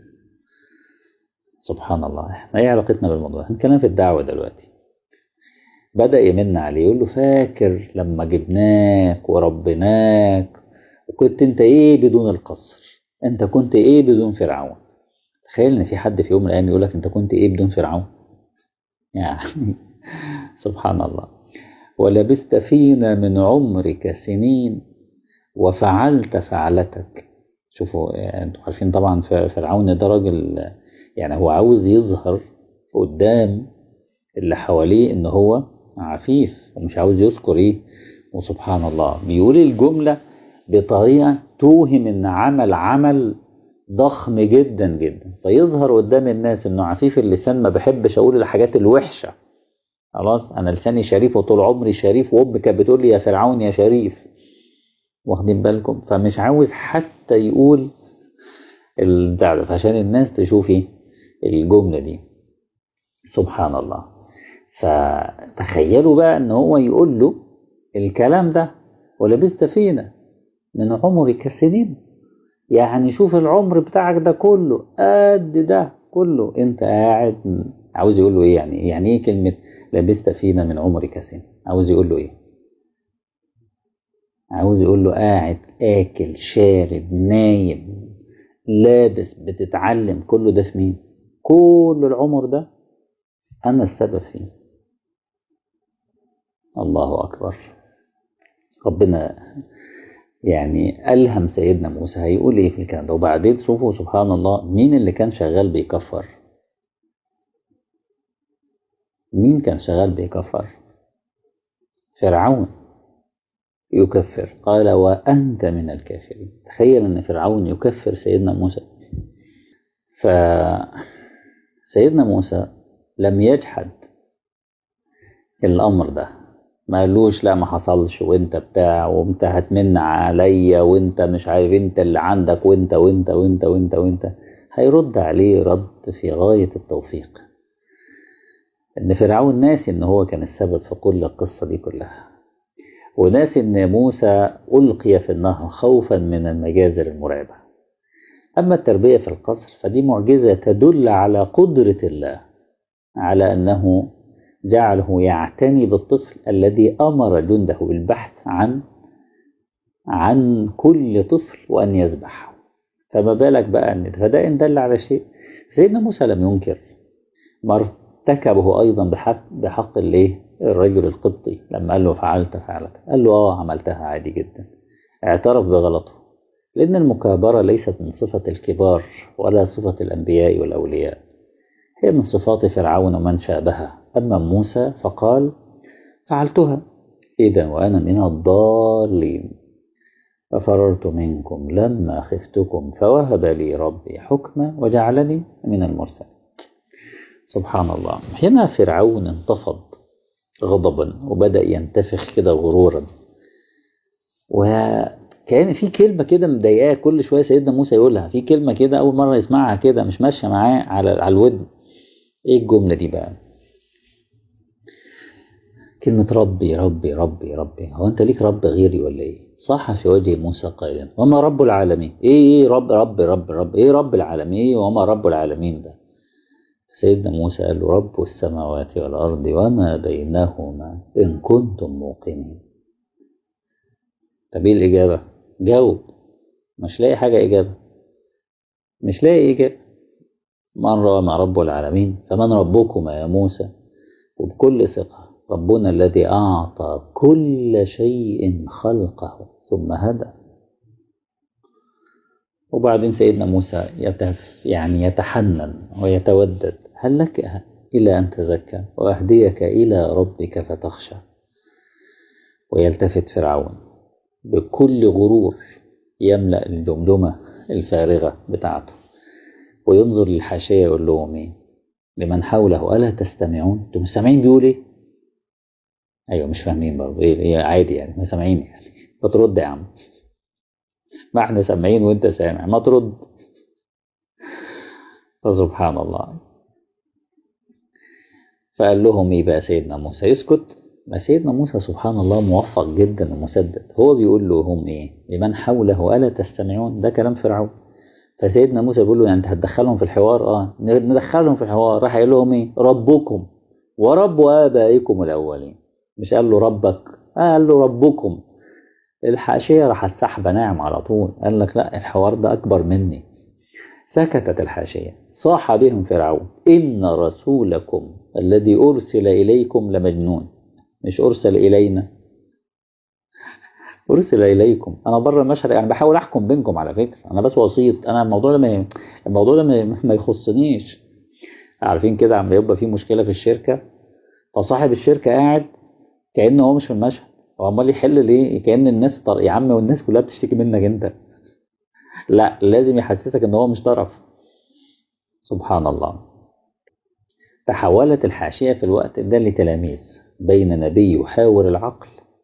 سبحان الله. ما هي علاقتنا بالموضوع؟ هنتكلم في الدعوة دلوقتي. بدأ يمن عليه يقول له فاكر لما جبناك وربناك وكنت انت ايه بدون القصر؟ انت كنت ايه بدون فرعون؟ تخيل ان في حد في يوم من الايام يقول لك انت كنت ايه بدون فرعون؟ يعني سبحان الله. ولبثت فينا من عمرك سنين وفعلت فعلتك. شوفوا يعني انتوا عارفين طبعا فرعون ده راجل، يعني هو عاوز يظهر قدام اللي حواليه ان هو عفيف ومش عاوز يذكر ايه. وسبحان الله بيقول الجملة بطريقة توهم ان عمل عمل ضخم جدا جدا، فيظهر قدام الناس انه عفيف اللسان، ما بحبش اقول الحاجات الوحشة، خلاص انا لساني شريف وطول عمري شريف، وامي كانت بتقول لي يا فرعون يا شريف، واخدين بالكم؟ فمش عاوز حتى يقول الدعوة عشان الناس تشوف الجملة دي. سبحان الله. فتخيلوا بقى ان هو يقول له الكلام ده ولبثت فينا من عمرك سنين، يعني شوف العمر بتاعك ده كله قد ده كله انت قاعد. عاوز يقول له ايه؟ يعني يعني ايه كلمة لبثت فينا من عمرك سنين؟ عاوز يقول له ايه؟ عاوز يقول له قاعد آكل شارب نايم لابس بتتعلم، كله ده في مين؟ كل العمر ده أنا السبب فيه. الله أكبر. ربنا يعني ألهم سيدنا موسى هيقول إيه في الكلام ده. وبعدين شوفوا سبحان الله، مين اللي كان شغال بيكفر؟ مين كان شغال بيكفر؟ فرعون يكفر. قال وأنت من الكافرين. تخيل أن فرعون يكفر سيدنا موسى. فسيدنا موسى لم يجحد الأمر ده، ما قالوش لا ما حصلش وانت بتاع وانت هتمن عليا وانت مش عارف انت اللي عندك وانت وانت وانت وانت وانت. هيرد عليه رد في غاية التوفيق. ان فرعون ناسي ان هو كان السبب في كل القصة دي كلها، وناسي ان موسى ألقي في النهر خوفا من المجازر المرعبة. أما التربية في القصر فدي معجزة تدل على قدرة الله على أنه جعله يعتني بالطفل الذي أمر جنده بالبحث عن عن كل طفل وأن يذبحه. فما بالك بقى أن فده إن دل على شيء. سيدنا موسى لم ينكر ما ارتكبه أيضا بحق بحق الايه الرجل القبطي لما قال له فعلت فعلت، قال له آه عملتها عادي جدا، اعترف بغلطه، لأن المكابرة ليست من صفة الكبار ولا صفة الأنبياء والأولياء، هي من صفات فرعون ومن شابهه. أما موسى فقال فعلتها إذا وأنا من الضالين ففررت منكم لما خفتكم فوهب لي ربي حكما وجعلني من المرسلين. سبحان الله. هنا فرعون انتفض غضبا وبدأ ينتفخ كده غرورا، وكان في كلمة كده مضايقاه كل شوية سيدنا موسى يقولها، في كلمة كده أول مرة يسمعها كده مش ماشية معاه على على الودن. إيه الجملة دي بقى؟ كلمة ربي ربي ربي ربي. هو أنت ليك رب غيري ولا إيه؟ صح في وجه موسى قائلا وما رب العالمين. إيه إيه رب رب رب رب إيه رب العالمين وما رب العالمين ده؟ سيدنا موسى قال له رب السماوات والأرض وما بينهما إن كنتم موقنين. طب ايه الإجابة؟ جاوب. مش لاقي حاجة إجابة، مش لاقي إجابة. من رأى مع رب العالمين فمن ربكما يا موسى؟ وبكل ثقة ربنا الذي أعطى كل شيء خلقه ثم هدى. وبعدين سيدنا موسى يتف يعني يتحنن ويتودد، هل لك إلى أن تزكى وأهديك إلى ربك فتخشى؟ ويلتفت فرعون بكل غرور يملأ الجمجمة الفارغة بتاعته وينظر للحاشية يقول لهم ايه لمن حوله ألا تستمعون؟ انتم سامعين بيقول ايه؟ ايوه مش فاهمين برضه ايه ايه عادي يعني ما سامعين يعني بترد يا عم، ما احنا سامعين وانت سامع ما ترد. فسبحان الله. فقال لهم ايه بقى سيدنا موسى؟ يسكت؟ ما سيدنا موسى سبحان الله موفق جدا ومسدد، هو بيقول لهم ايه لمن حوله ألا تستمعون؟ ده كلام فرعون. فسيدنا موسى بيقول له يعني انت هتدخلهم في الحوار؟ اه ندخلهم في الحوار. راح يقول لهم ايه؟ ربكم ورب آبائكم الأولين. مش قال له ربك، آه قال له ربكم. الحاشية راحت سحبة ناعم على طول، قال لك لا الحوار ده أكبر مني. سكتت الحاشية. صاح بهم فرعون إن رسولكم الذي أرسل إليكم لمجنون. مش أرسل إلينا، أرسل إليكم. أنا بره المشهد يعني بحاول أحكم بينكم على فكرة، أنا بس وسيط. أنا الموضوع ده ما الموضوع ده ما ما يخصنيش. عارفين كده عم يبقى في مشكلة في الشركة فصاحب الشركة قاعد كأنه هو مش في المشهد، هو عمال يحل ليه كأن الناس طر... يا عم والناس كلها بتشتكي منك أنت. لا لازم يحسسك إن هو مش طرف. سبحان الله. تحولت الحاشية في الوقت ده لتلاميذ بين نبي يحاور العقل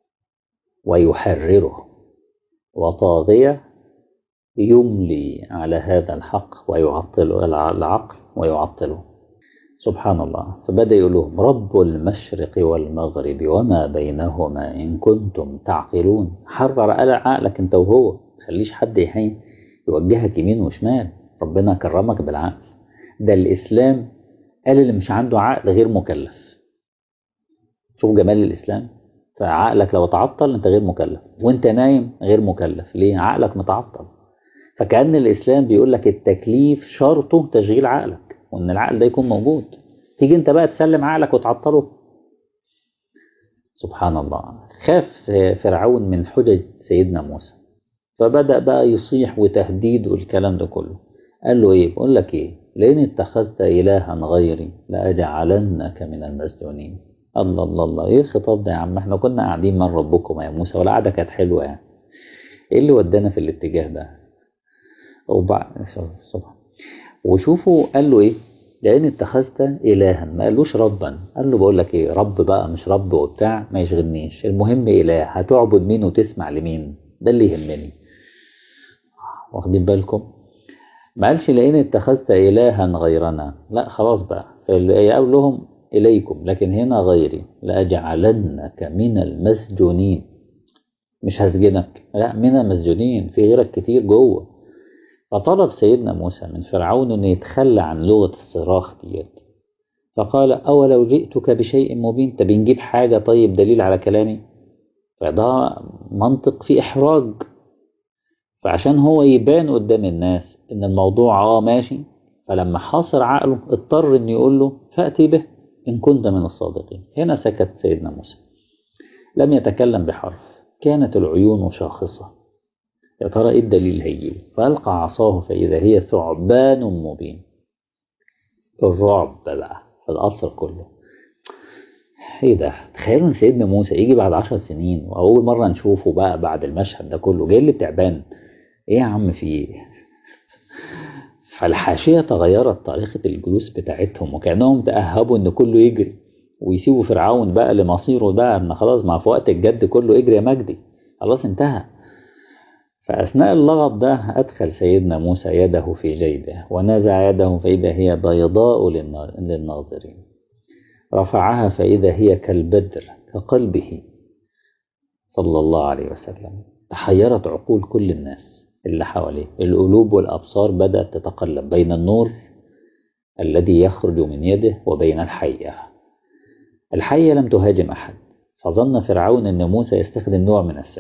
ويحرره وطاغية يملي على هذا الحق ويعطله العقل ويعطله. سبحان الله. فبدأ يقول لهم رب المشرق والمغرب وما بينهما إن كنتم تعقلون. حرر عقلك انت وهو، تخليش حد يحين يوجهك يمين وشمال. ربنا كرمك بالعقل ده. الإسلام قال اللي مش عنده عقل غير مكلف. شوف جمال الإسلام. فعقلك لو تعطل انت غير مكلف، وانت نايم غير مكلف. ليه؟ عقلك متعطل. فكأن الإسلام بيقول لك التكليف شرطه تشغيل عقلك، وإن العقل ده يكون موجود. تيجي انت بقى تسلم عقلك وتعطله. سبحان الله. خاف فرعون من حجج سيدنا موسى، فبدأ بقى يصيح وتهديد والكلام ده كله. قال له ايه؟ بقول لك ايه، لئن اتخذت إلها غيري لأجعلنك من المسجونين. الله الله الله، ايه الخطاب ده يا عم؟ احنا كنا قاعدين من ربكم يا موسى والقعده كانت حلوه يعني. ايه اللي ودانا في الاتجاه ده؟ وبعد سبحان. وشوفوا قال له ايه؟ لأن اتخذت إلها، ما قالوش ربا. قال له بقول لك ايه، رب بقى مش رب وبتاع ما يشغلنيش، المهم إله. هتعبد مين وتسمع لمين؟ ده اللي يهمني. واخدين بالكم؟ ما قالش لأن اتخذت إلها غيرنا، لا خلاص بقى. فقال لهم إليكم، لكن هنا غيري لأجعلنك من المسجونين. مش هسجنك، لا من المسجونين، في غيرك كتير جوه. فطلب سيدنا موسى من فرعون أن يتخلى عن لغة الصراخ ديت. فقال أولو جئتك بشيء مبين. طب نجيب حاجة طيب دليل على كلامي. فده منطق فيه إحراج. فعشان هو يبان قدام الناس إن الموضوع اه ماشي، فلما حاصر عقله اضطر إن يقول له فأتي به إن كنت من الصادقين. هنا سكت سيدنا موسى، لم يتكلم بحرف. كانت العيون شاخصة. يا ترى ايه الدليل هيجيبه؟ فألقى عصاه فإذا هي ثعبان مبين. الرعب بقى في القصر كله. ايه ده؟ تخيلوا ان سيدنا موسى يجي بعد عشر سنين واول مرة نشوفه بقى بعد المشهد ده كله جاي اللي بتعبان. ايه يا عم في ايه؟ فالحاشية تغيرت طريقة الجلوس بتاعتهم، وكأنهم تأهبوا ان كله يجري ويسيبوا فرعون بقى لمصيره ده، ان خلاص ما في وقت الجد كله اجري يا مجدي، خلاص انتهى. فأثناء اللغط ده أدخل سيدنا موسى يده في جيبه ونزع يده فإذا هي بيضاء للناظرين. رفعها فإذا هي كالبدر كقلبه صلى الله عليه وسلم. تحيرت عقول كل الناس اللي حواليه، القلوب والأبصار بدأت تتقلب بين النور الذي يخرج من يده وبين الحية. الحية لم تهاجم أحد، فظن فرعون أن موسى يستخدم نوع من السحر.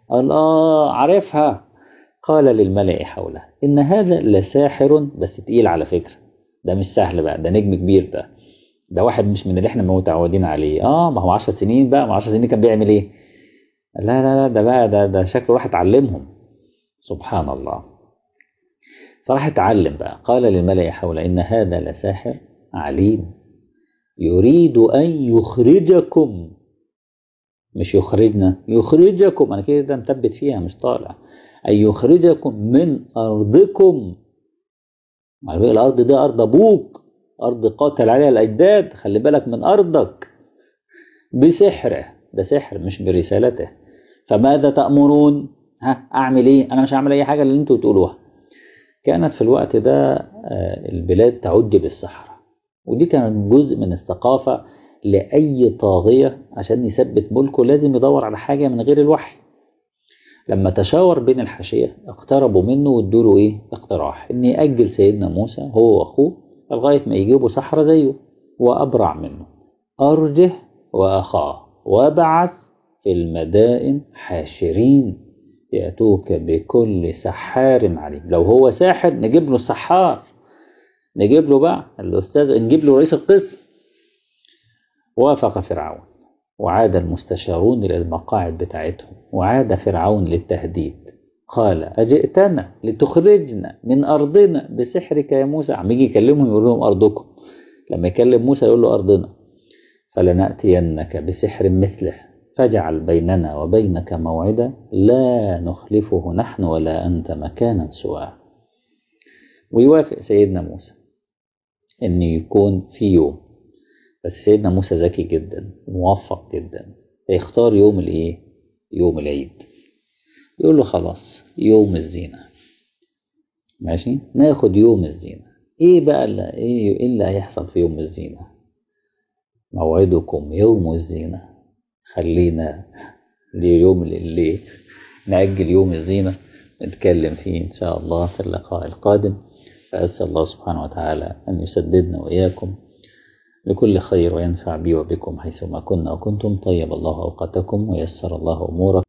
قال آه عارفها. قال للملأ حوله إن هذا لساحر، بس تقيل على فكرة، ده مش سهل بقى، ده نجم كبير، ده ده واحد مش من اللي احنا متعودين عليه. اه ما هو عشر سنين بقى، ما عشر سنين كان بيعمل ايه؟ لا لا لا ده بقى ده ده شكله راح اتعلمهم. سبحان الله. فراح اتعلم بقى. قال للملأ حوله إن هذا لساحر عليم يريد أن يخرجكم، مش يخرجنا، يخرجكم، أنا كده مثبت فيها مش طالع، أن يخرجكم من أرضكم. على فكرة الأرض دي أرض أبوك، أرض قاتل عليها الأجداد، خلي بالك من أرضك، بسحره، ده سحر مش برسالته. فماذا تأمرون؟ ها أعمل إيه؟ أنا مش هعمل أي حاجة اللي أنتوا تقولوها. كانت في الوقت ده البلاد تعج بالصحراء، ودي كانت جزء من الثقافة لأي طاغية عشان يثبت ملكه لازم يدور على حاجة من غير الوحي. لما تشاور بين الحاشية اقتربوا منه وادوا له ايه؟ اقتراح ان يأجل سيدنا موسى هو واخوه لغاية ما يجيبوا صحراء زيه وأبرع منه. أرجه وأخاه وابعث في المدائن حاشرين يأتوك بكل سحار عليم. لو هو ساحر نجيب له السحار، نجيب له بقى الأستاذ، نجيب له رئيس القسم. وافق فرعون وعاد المستشارون إلى المقاعد بتاعتهم، وعاد فرعون للتهديد. قال أجئتنا لتخرجنا من أرضنا بسحرك يا موسى. عم يجي يكلمهم يقول لهم أرضكم، لما يكلم موسى يقول له أرضنا. فلنأتينك بسحر مثله فاجعل بيننا وبينك موعدا لا نخلفه نحن ولا أنت مكانا سواه. ويوافق سيدنا موسى أن يكون في يوم، بس سيدنا موسى ذكي جدا موفق جدا، فيختار يوم الايه؟ يوم العيد. يقول له خلاص يوم الزينة، ماشي ناخد يوم الزينة. ايه بقى اللي ايه اللي هيحصل في يوم الزينة؟ موعدكم يوم الزينة. خلينا اليوم اللي نأجل يوم الزينة نتكلم فيه إن شاء الله في اللقاء القادم. فأسأل الله سبحانه وتعالى أن يسددنا وإياكم لكل خير وينفع بي وبكم حيثما كنا وكنتم. طيب الله أوقاتكم ويسر الله أموركم.